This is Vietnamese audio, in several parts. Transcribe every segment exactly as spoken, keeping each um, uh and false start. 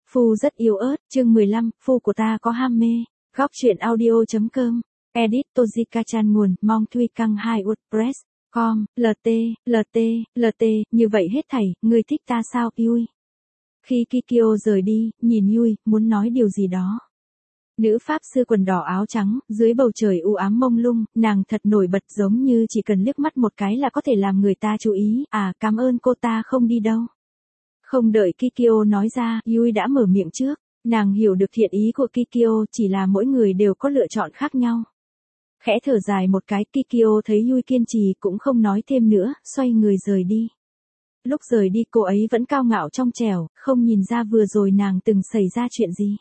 Phu rất yếu ớt, chương mười lăm, phu của ta có ham mê. Góc truyện audio.com. Edit Tojika-chan nguồn, mong Thuy Căng hai WordPress. Com, lt, lt, lt, như vậy hết thảy, ngươi thích ta sao, Yui? Khi Kikyo rời đi, nhìn Yui, muốn nói điều gì đó. Nữ pháp sư quần đỏ áo trắng, dưới bầu trời u ám mông lung, nàng thật nổi bật giống như chỉ cần liếc mắt một cái là có thể làm người ta chú ý, à, cảm ơn cô ta không đi đâu. Không đợi Kikyo nói ra, Yui đã mở miệng trước, nàng hiểu được thiện ý của Kikyo, chỉ là mỗi người đều có lựa chọn khác nhau. Khẽ thở dài một cái, Kikyo thấy Yui kiên trì cũng không nói thêm nữa, xoay người rời đi. Lúc rời đi cô ấy vẫn cao ngạo trong trẻo, không nhìn ra vừa rồi nàng từng xảy ra chuyện gì.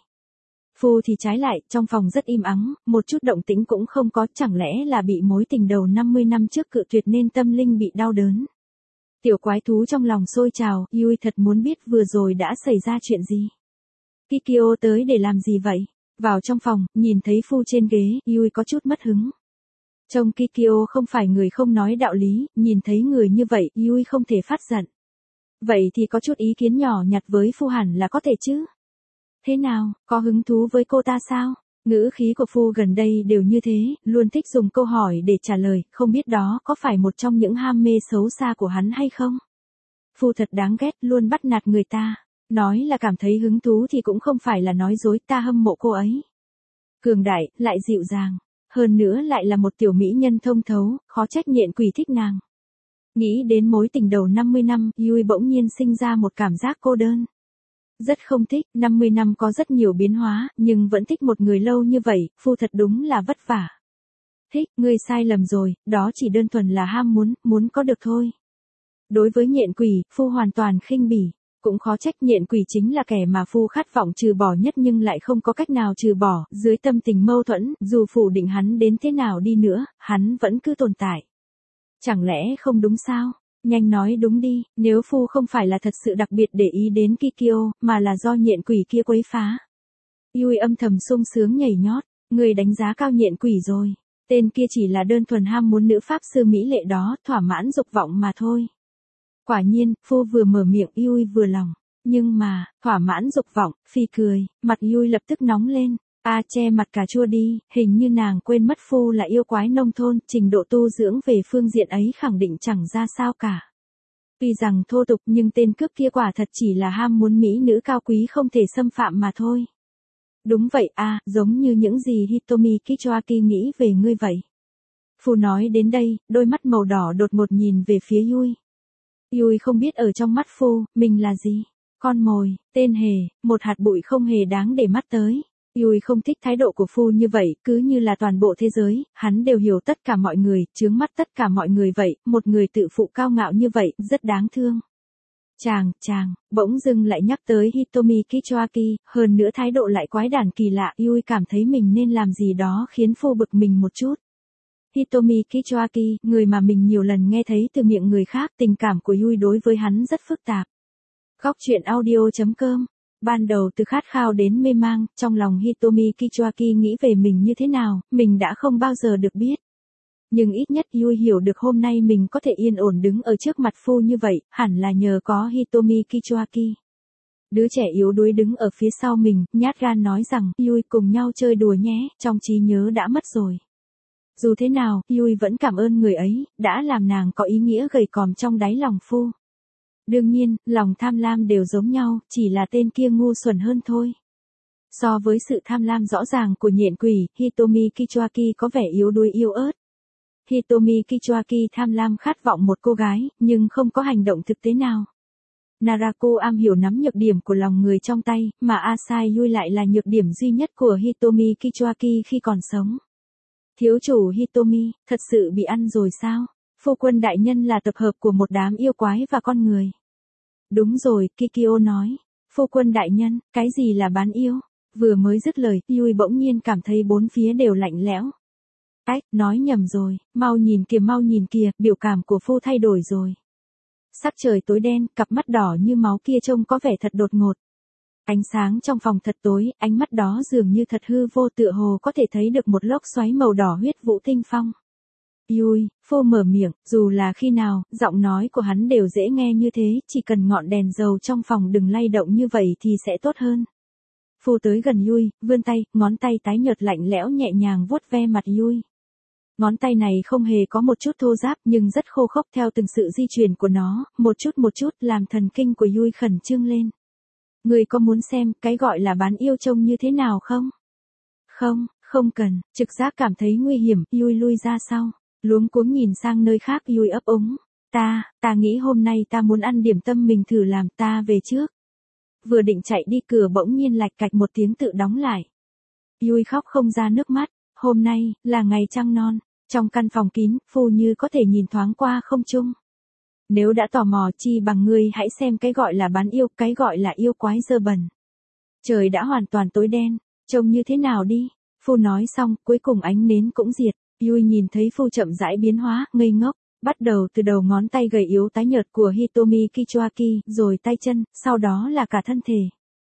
Phu thì trái lại, trong phòng rất im ắng, một chút động tĩnh cũng không có, chẳng lẽ là bị mối tình đầu năm mươi năm trước cự tuyệt nên tâm linh bị đau đớn. Tiểu quái thú trong lòng sôi trào, Yui thật muốn biết vừa rồi đã xảy ra chuyện gì. Kikyo tới để làm gì vậy? Vào trong phòng, nhìn thấy Phu trên ghế, Yui có chút mất hứng. Trông Kikyo không phải người không nói đạo lý, nhìn thấy người như vậy, Yui không thể phát giận. Vậy thì có chút ý kiến nhỏ nhặt với Phu hẳn là có thể chứ? Thế nào, có hứng thú với cô ta sao? Ngữ khí của Phu gần đây đều như thế, luôn thích dùng câu hỏi để trả lời, không biết đó có phải một trong những ham mê xấu xa của hắn hay không? Phu thật đáng ghét, luôn bắt nạt người ta. Nói là cảm thấy hứng thú thì cũng không phải là nói dối, ta hâm mộ cô ấy. Cường đại, lại dịu dàng. Hơn nữa lại là một tiểu mỹ nhân thông thấu, khó trách Nhện Quỷ thích nàng. Nghĩ đến mối tình đầu năm mươi năm, Yui bỗng nhiên sinh ra một cảm giác cô đơn. Rất không thích, năm mươi năm có rất nhiều biến hóa, nhưng vẫn thích một người lâu như vậy, Phu thật đúng là vất vả. Thích, ngươi sai lầm rồi, đó chỉ đơn thuần là ham muốn, muốn có được thôi. Đối với Nhện Quỷ, Phu hoàn toàn khinh bỉ. Cũng khó trách Nhện Quỷ chính là kẻ mà Phu khát vọng trừ bỏ nhất nhưng lại không có cách nào trừ bỏ, dưới tâm tình mâu thuẫn, dù phủ định hắn đến thế nào đi nữa, hắn vẫn cứ tồn tại. Chẳng lẽ không đúng sao? Nhanh nói đúng đi, nếu Phu không phải là thật sự đặc biệt để ý đến Kikyo, mà là do Nhện Quỷ kia quấy phá. Yui âm thầm sung sướng nhảy nhót, người đánh giá cao Nhện Quỷ rồi. Tên kia chỉ là đơn thuần ham muốn nữ pháp sư mỹ lệ đó, thỏa mãn dục vọng mà thôi. Quả nhiên, Phu vừa mở miệng Yui vừa lòng. Nhưng mà, thỏa mãn dục vọng, Phi cười, mặt Yui lập tức nóng lên. A che mặt cà chua đi, hình như nàng quên mất Phu là yêu quái nông thôn, trình độ tu dưỡng về phương diện ấy khẳng định chẳng ra sao cả. Tuy rằng thô tục nhưng tên cướp kia quả thật chỉ là ham muốn mỹ nữ cao quý không thể xâm phạm mà thôi. Đúng vậy a, giống như những gì Hitomi Kichoaki nghĩ về ngươi vậy. Phu nói đến đây, đôi mắt màu đỏ đột ngột nhìn về phía Yui. Yui không biết ở trong mắt Phu, mình là gì? Con mồi, tên hề, một hạt bụi không hề đáng để mắt tới. Yui không thích thái độ của Phu như vậy, cứ như là toàn bộ thế giới, hắn đều hiểu tất cả mọi người, chướng mắt tất cả mọi người vậy, một người tự phụ cao ngạo như vậy, rất đáng thương. Chàng, chàng, bỗng dưng lại nhắc tới Hitomi Kichoaki, hơn nữa thái độ lại quái đản kỳ lạ, Yui cảm thấy mình nên làm gì đó khiến Phu bực mình một chút. Hitomi Kichoaki, người mà mình nhiều lần nghe thấy từ miệng người khác, tình cảm của Yui đối với hắn rất phức tạp. Góc truyện audio.com. Ban đầu từ khát khao đến mê mang, trong lòng Hitomi Kichoaki nghĩ về mình như thế nào, mình đã không bao giờ được biết. Nhưng ít nhất Yui hiểu được hôm nay mình có thể yên ổn đứng ở trước mặt Phu như vậy, hẳn là nhờ có Hitomi Kichoaki. Đứa trẻ yếu đuối đứng ở phía sau mình, nhát gan nói rằng, Yui cùng nhau chơi đùa nhé, trong trí nhớ đã mất rồi. Dù thế nào, Yui vẫn cảm ơn người ấy, đã làm nàng có ý nghĩa gầy còm trong đáy lòng Phu. Đương nhiên, lòng tham lam đều giống nhau, chỉ là tên kia ngu xuẩn hơn thôi. So với sự tham lam rõ ràng của Nhện Quỷ, Hitomi Kichoaki có vẻ yếu đuối yếu ớt. Hitomi Kichoaki tham lam khát vọng một cô gái, nhưng không có hành động thực tế nào. Narako am hiểu nắm nhược điểm của lòng người trong tay, mà Asai Yui lại là nhược điểm duy nhất của Hitomi Kichoaki khi còn sống. Thiếu chủ Hitomi, thật sự bị ăn rồi sao? Phu quân đại nhân là tập hợp của một đám yêu quái và con người. Đúng rồi, Kikyo nói. Phu quân đại nhân, cái gì là bán yêu? Vừa mới dứt lời, Yui bỗng nhiên cảm thấy bốn phía đều lạnh lẽo. Ách, nói nhầm rồi, mau nhìn kìa mau nhìn kìa, biểu cảm của Phu thay đổi rồi. Sắc trời tối đen, cặp mắt đỏ như máu kia trông có vẻ thật đột ngột. Ánh sáng trong phòng thật tối, ánh mắt đó dường như thật hư vô, tựa hồ có thể thấy được một lốc xoáy màu đỏ huyết vũ tinh phong. Yui, Phu mở miệng, dù là khi nào, giọng nói của hắn đều dễ nghe như thế, chỉ cần ngọn đèn dầu trong phòng đừng lay động như vậy thì sẽ tốt hơn. Phu tới gần Yui, vươn tay, ngón tay tái nhợt lạnh lẽo nhẹ nhàng vuốt ve mặt Yui. Ngón tay này không hề có một chút thô ráp nhưng rất khô khốc theo từng sự di chuyển của nó, một chút một chút làm thần kinh của Yui khẩn trương lên. Người có muốn xem cái gọi là bán yêu trông như thế nào không? Không, không cần, trực giác cảm thấy nguy hiểm, Yui lui ra sau, luống cuống nhìn sang nơi khác. Yui ấp úng, ta, ta nghĩ hôm nay ta muốn ăn điểm tâm mình thử làm, ta về trước. Vừa định chạy đi cửa bỗng nhiên lạch cạch một tiếng tự đóng lại. Yui khóc không ra nước mắt, hôm nay, là ngày trăng non, trong căn phòng kín, Phu như có thể nhìn thoáng qua không trung. Nếu đã tò mò chi bằng ngươi hãy xem cái gọi là bán yêu, cái gọi là yêu quái dơ bẩn. Trời đã hoàn toàn tối đen, trông như thế nào đi, Phu nói xong, cuối cùng ánh nến cũng diệt, Yui nhìn thấy Phu chậm rãi biến hóa, ngây ngốc, bắt đầu từ đầu ngón tay gầy yếu tái nhợt của Hitomi Kichoaki, rồi tay chân, sau đó là cả thân thể.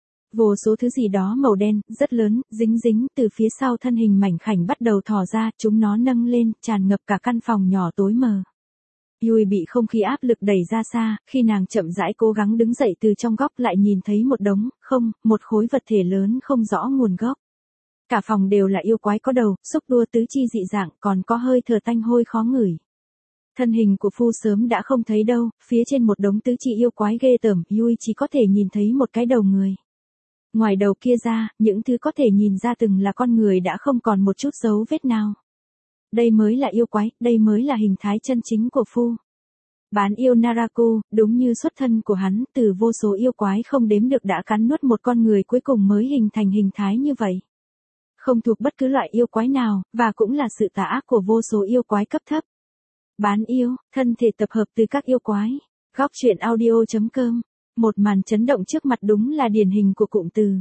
Vô số thứ gì đó màu đen, rất lớn, dính dính, từ phía sau thân hình mảnh khảnh bắt đầu thò ra, chúng nó nâng lên, tràn ngập cả căn phòng nhỏ tối mờ. Yui bị không khí áp lực đẩy ra xa, khi nàng chậm rãi cố gắng đứng dậy từ trong góc lại nhìn thấy một đống, không, một khối vật thể lớn không rõ nguồn gốc. Cả phòng đều là yêu quái có đầu, xúc đua tứ chi dị dạng, còn có hơi thở tanh hôi khó ngửi. Thân hình của Phu sớm đã không thấy đâu, phía trên một đống tứ chi yêu quái ghê tởm, Yui chỉ có thể nhìn thấy một cái đầu người. Ngoài đầu kia ra, những thứ có thể nhìn ra từng là con người đã không còn một chút dấu vết nào. Đây mới là yêu quái, đây mới là hình thái chân chính của Phu. Bán yêu Naraku, đúng như xuất thân của hắn, từ vô số yêu quái không đếm được đã cắn nuốt một con người cuối cùng mới hình thành hình thái như vậy. Không thuộc bất cứ loại yêu quái nào, và cũng là sự tà ác của vô số yêu quái cấp thấp. Bán yêu, thân thể tập hợp từ các yêu quái. Góc truyện audio chấm com. Một màn chấn động trước mặt đúng là điển hình của cụm từ.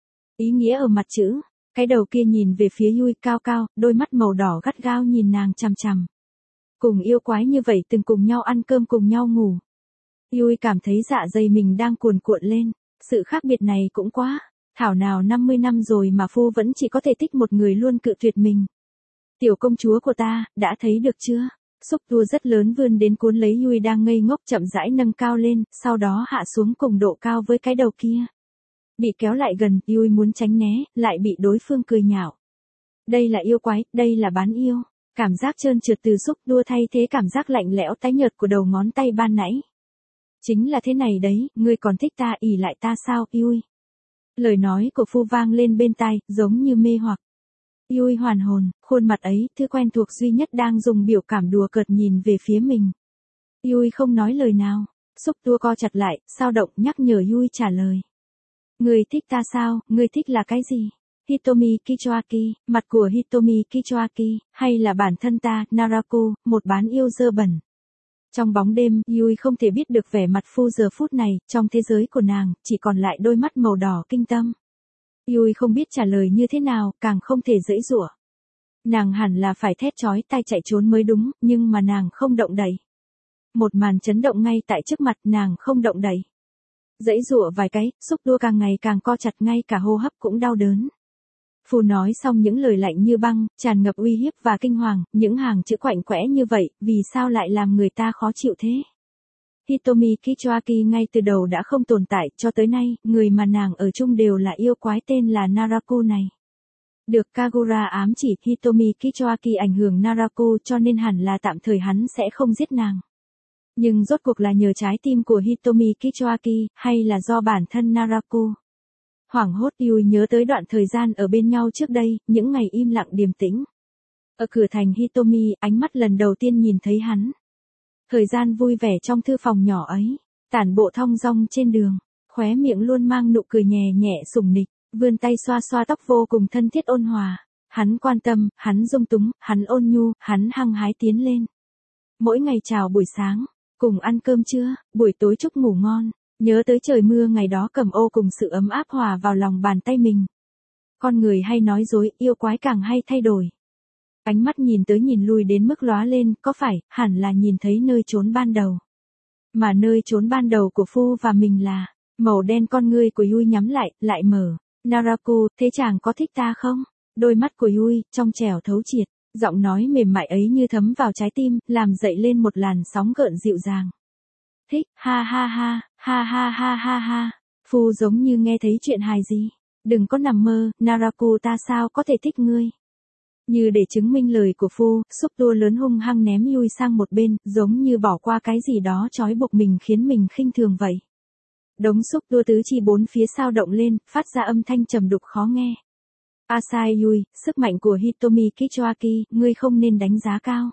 Ý nghĩa ở mặt chữ. Cái đầu kia nhìn về phía Yui cao cao, đôi mắt màu đỏ gắt gao nhìn nàng chằm chằm. Cùng yêu quái như vậy từng cùng nhau ăn cơm cùng nhau ngủ. Yui cảm thấy dạ dày mình đang cuồn cuộn lên. Sự khác biệt này cũng quá. Thảo nào năm mươi năm rồi mà Phu vẫn chỉ có thể thích một người luôn cự tuyệt mình. Tiểu công chúa của ta, đã thấy được chưa? Xúc tua rất lớn vươn đến cuốn lấy Yui đang ngây ngốc chậm rãi nâng cao lên, sau đó hạ xuống cùng độ cao với cái đầu kia. Bị kéo lại gần, Yui muốn tránh né, lại bị đối phương cười nhạo. Đây là yêu quái, đây là bán yêu. Cảm giác trơn trượt từ xúc tua thay thế cảm giác lạnh lẽo tái nhợt của đầu ngón tay ban nãy. Chính là thế này đấy, ngươi còn thích ta ỉ lại ta sao, Yui? Lời nói của Phu vang lên bên tai, giống như mê hoặc. Yui hoàn hồn, khuôn mặt ấy, thứ quen thuộc duy nhất đang dùng biểu cảm đùa cợt nhìn về phía mình. Yui không nói lời nào, xúc tua co chặt lại, sao động nhắc nhở Yui trả lời. Người thích ta sao, người thích là cái gì? Hitomi Kichoaki, mặt của Hitomi Kichoaki, hay là bản thân ta, Naraku, một bán yêu dơ bẩn. Trong bóng đêm, Yui không thể biết được vẻ mặt Phu giờ phút này, trong thế giới của nàng, chỉ còn lại đôi mắt màu đỏ kinh tâm. Yui không biết trả lời như thế nào, càng không thể giãy giụa. Nàng hẳn là phải thét chói tai chạy trốn mới đúng, nhưng mà nàng không động đậy. Một màn chấn động ngay tại trước mặt, nàng không động đậy. Giãy giụa vài cái, xúc tua càng ngày càng co chặt, ngay cả hô hấp cũng đau đớn. Phu nói xong những lời lạnh như băng, tràn ngập uy hiếp và kinh hoàng, những hàng chữ quạnh quẽ như vậy, vì sao lại làm người ta khó chịu thế? Hitomi Kichoaki ngay từ đầu đã không tồn tại, cho tới nay, người mà nàng ở chung đều là yêu quái tên là Naraku này. Được Kagura ám chỉ, Hitomi Kichoaki ảnh hưởng Naraku cho nên hẳn là tạm thời hắn sẽ không giết nàng. Nhưng rốt cuộc là nhờ trái tim của Hitomi Kichoaki, hay là do bản thân Naraku? Hoảng hốt Yui nhớ tới đoạn thời gian ở bên nhau trước đây, những ngày im lặng điềm tĩnh. Ở cửa thành Hitomi, ánh mắt lần đầu tiên nhìn thấy hắn. Thời gian vui vẻ trong thư phòng nhỏ ấy, tản bộ thong dong trên đường, khóe miệng luôn mang nụ cười nhẹ nhẹ sủng nịch, vươn tay xoa xoa tóc vô cùng thân thiết ôn hòa. Hắn quan tâm, hắn dung túng, hắn ôn nhu, hắn hăng hái tiến lên. Mỗi ngày chào buổi sáng, cùng ăn cơm trưa, buổi tối chúc ngủ ngon, nhớ tới trời mưa ngày đó cầm ô cùng sự ấm áp hòa vào lòng bàn tay mình. Con người hay nói dối, yêu quái càng hay thay đổi. Ánh mắt nhìn tới nhìn lui đến mức lóa lên, có phải, hẳn là nhìn thấy nơi trốn ban đầu. Mà nơi trốn ban đầu của Phu và mình là, màu đen con ngươi của Yui nhắm lại, lại mở. Naraku, thế chàng có thích ta không? Đôi mắt của Yui, trong trẻo thấu triệt, giọng nói mềm mại ấy như thấm vào trái tim, làm dậy lên một làn sóng gợn dịu dàng. Thích, ha ha ha, ha ha ha ha ha. Phu giống như nghe thấy chuyện hài gì. Đừng có nằm mơ, Naraku ta sao có thể thích ngươi. Như để chứng minh lời của phu, xúc tua lớn hung hăng ném Yui sang một bên, giống như bỏ qua cái gì đó trói buộc mình khiến mình khinh thường vậy. Đống xúc tua tứ chi bốn phía sao động lên, phát ra âm thanh trầm đục khó nghe. Asai Yui, sức mạnh của Hitomi Kichoaki, ngươi không nên đánh giá cao.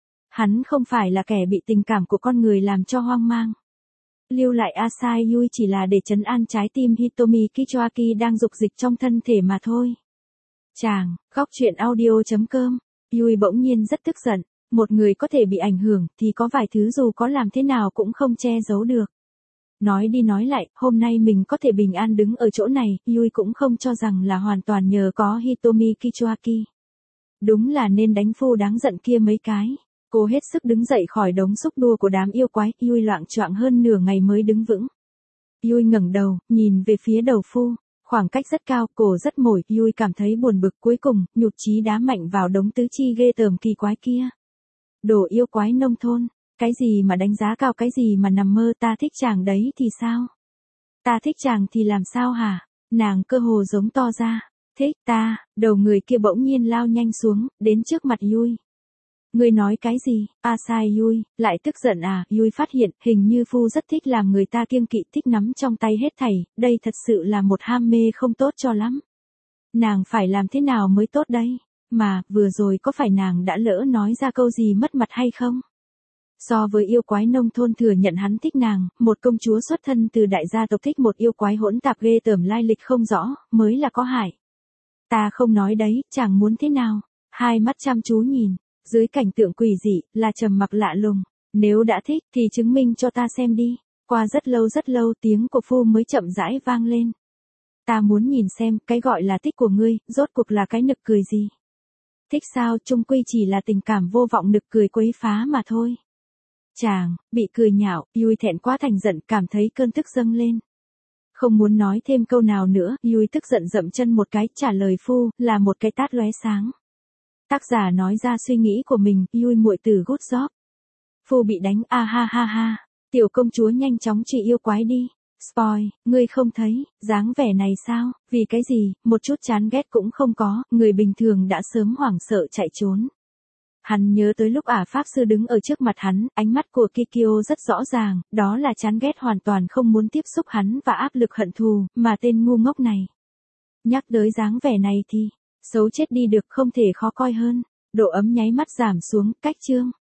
Hắn không phải là kẻ bị tình cảm của con người làm cho hoang mang. Lưu lại Asai Yui chỉ là để trấn an trái tim Hitomi Kichoaki đang dục dịch trong thân thể mà thôi. Chàng, góc truyện audio chấm com. Yui bỗng nhiên rất tức giận. Một người có thể bị ảnh hưởng thì có vài thứ dù có làm thế nào cũng không che giấu được. Nói đi nói lại, hôm nay mình có thể bình an đứng ở chỗ này, Yui cũng không cho rằng là hoàn toàn nhờ có Hitomi Kichoaki. Đúng là nên đánh phu đáng giận kia mấy cái. Cô hết sức đứng dậy khỏi đống xúc đua của đám yêu quái, Yui loạng choạng hơn nửa ngày mới đứng vững. Yui ngẩng đầu, nhìn về phía đầu phu. Khoảng cách rất cao, cổ rất mỏi, Yui cảm thấy buồn bực, cuối cùng, nhụt chí đá mạnh vào đống tứ chi ghê tởm kỳ quái kia. Đồ yêu quái nông thôn, cái gì mà đánh giá cao, cái gì mà nằm mơ, ta thích chàng đấy thì sao? Ta thích chàng thì làm sao hả? Nàng cơ hồ giống to ra. Thích ta, đầu người kia bỗng nhiên lao nhanh xuống, đến trước mặt Yui. Ngươi nói cái gì? Asai Yui, lại tức giận à? Yui phát hiện, hình như phu rất thích làm người ta kiêng kỵ, thích nắm trong tay hết thảy, đây thật sự là một ham mê không tốt cho lắm. Nàng phải làm thế nào mới tốt đây? Mà, vừa rồi có phải nàng đã lỡ nói ra câu gì mất mặt hay không? So với yêu quái nông thôn thừa nhận hắn thích nàng, một công chúa xuất thân từ đại gia tộc thích một yêu quái hỗn tạp ghê tởm lai lịch không rõ, mới là có hại. Ta không nói đấy, chàng muốn thế nào? Hai mắt chăm chú nhìn. Dưới cảnh tượng quỷ dị, là trầm mặc lạ lùng. Nếu đã thích, thì chứng minh cho ta xem đi. Qua rất lâu rất lâu tiếng của phu mới chậm rãi vang lên. Ta muốn nhìn xem, cái gọi là thích của ngươi, rốt cuộc là cái nực cười gì. Thích sao, chung quy chỉ là tình cảm vô vọng nực cười quấy phá mà thôi. Chàng, bị cười nhạo, Yui thẹn quá thành giận, cảm thấy cơn tức dâng lên. Không muốn nói thêm câu nào nữa, Yui tức giận dậm chân một cái, trả lời phu, là một cái tát lóe sáng. Tác giả nói ra suy nghĩ của mình, Yui muội tử good job. Phu bị đánh, a ha ha ha. Tiểu công chúa nhanh chóng trị yêu quái đi. Spoil, ngươi không thấy, dáng vẻ này sao, vì cái gì, một chút chán ghét cũng không có, người bình thường đã sớm hoảng sợ chạy trốn. Hắn nhớ tới lúc ả pháp sư đứng ở trước mặt hắn, ánh mắt của Kikyo rất rõ ràng, đó là chán ghét hoàn toàn không muốn tiếp xúc hắn và áp lực hận thù, mà tên ngu ngốc này. Nhắc tới dáng vẻ này thì, xấu chết đi được, không thể khó coi hơn. Độ ấm nháy mắt giảm xuống, cách chương.